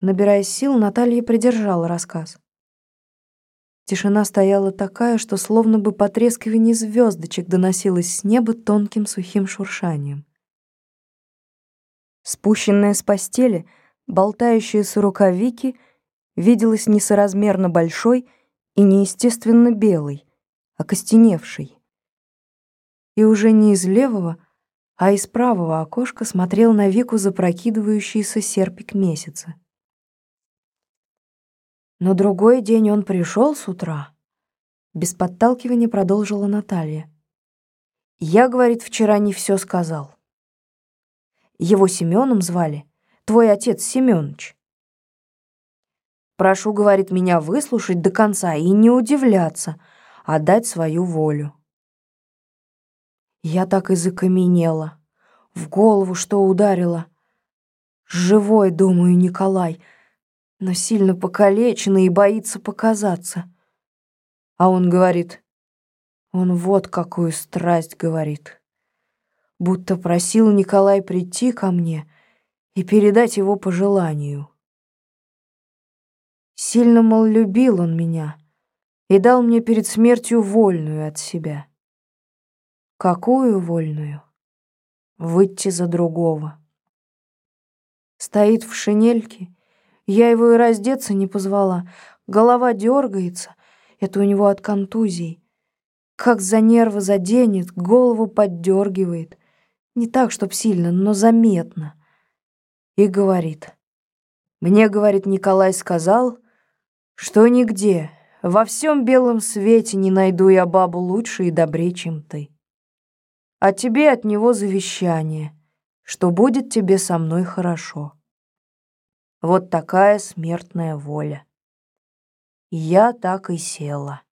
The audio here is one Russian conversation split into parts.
Набираясь сил, Наталья придержала рассказ. Тишина стояла такая, что словно бы потрескивание звездочек доносилось с неба тонким сухим шуршанием. Спущенная с постели, болтающаяся рука Вики виделась несоразмерно большой и неестественно белой, окостеневшей. И уже не из левого, а из правого окошка смотрел на Вику запрокидывающийся серпик месяца. На другой день он пришел с утра. Без подталкивания продолжила Наталья. Я, говорит, вчера не все сказал. Его Семеном звали, твой отец Семёныч. Прошу, говорит, меня выслушать до конца и не удивляться, а дать свою волю. Я так и закаменела, в голову что ударило. Живой, думаю, Николай, но сильно покалеченный и боится показаться. А он говорит, он вот какую страсть говорит. Будто просил Николай прийти ко мне и передать его пожеланию. Сильно, мол, любил он меня и дал мне перед смертью вольную от себя. Какую вольную? Выйти за другого. Стоит в шинельке, я его и раздеться не позвала, голова дергается, это у него от контузии. Как за нервы заденет, голову поддергивает. Не так, чтоб сильно, но заметно. И говорит. Мне, говорит, Николай сказал, что нигде, во всем белом свете не найду я бабу лучше и добрее, чем ты. А тебе от него завещание, что будет тебе со мной хорошо. Вот такая смертная воля. И я так и села.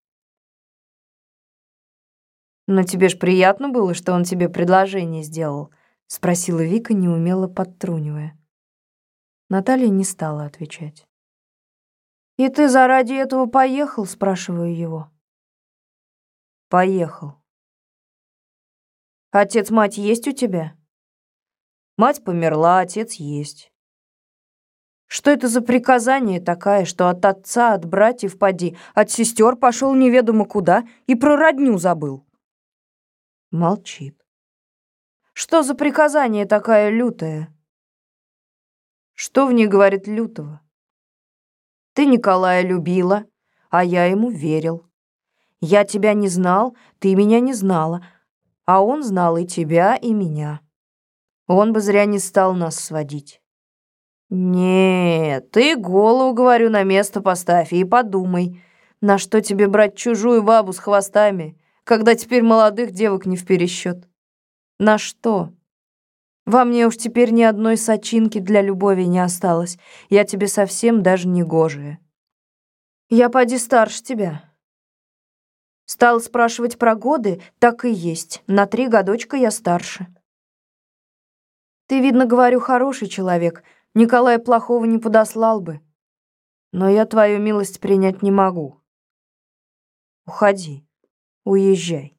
«Но тебе ж приятно было, что он тебе предложение сделал?» — спросила Вика, неумело подтрунивая. Наталья не стала отвечать. «И ты заради этого поехал?» — спрашиваю его. «Поехал». «Отец-мать есть у тебя?» «Мать померла, отец есть». «Что это за приказание такое, что от отца, от братьев поди, от сестер пошел неведомо куда и про родню забыл?» Молчит. «Что за приказание такая лютая?» «Что в ней, говорит, лютого? Ты Николая любила, а я ему верил. Я тебя не знал, ты меня не знала, а он знал и тебя, и меня. Он бы зря не стал нас сводить. Нет, ты голову, говорю, на место поставь и подумай, на что тебе брать чужую бабу с хвостами, когда теперь молодых девок не впересчет. На что? Во мне уж теперь ни одной сочинки для любови не осталось. Я тебе совсем даже не гожая. Я поди старше тебя. Стал спрашивать про годы, так и есть. На 3 годочка я старше. Ты, видно, говорю, хороший человек. Николай плохого не подослал бы. Но я твою милость принять не могу. Уходи, уезжай.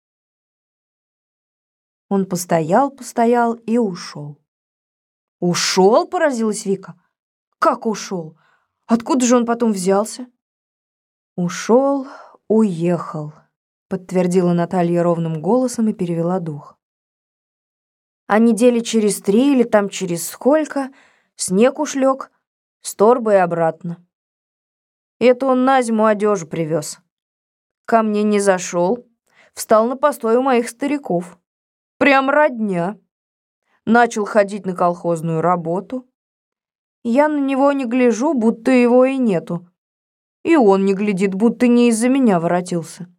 Он постоял и ушел. «Ушел?» — поразилась Вика. «Как ушел? Откуда же он потом взялся?» «Ушел, уехал», — подтвердила Наталья ровным голосом и перевела дух. А недели через 3 или там через сколько снег уж лег, с торбой обратно. Это он на зиму одежу привез. Ко мне не зашел, встал на постой у моих стариков. Прям родня. Начал ходить на колхозную работу. Я на него не гляжу, будто его и нету. И он не глядит, будто не из-за меня воротился.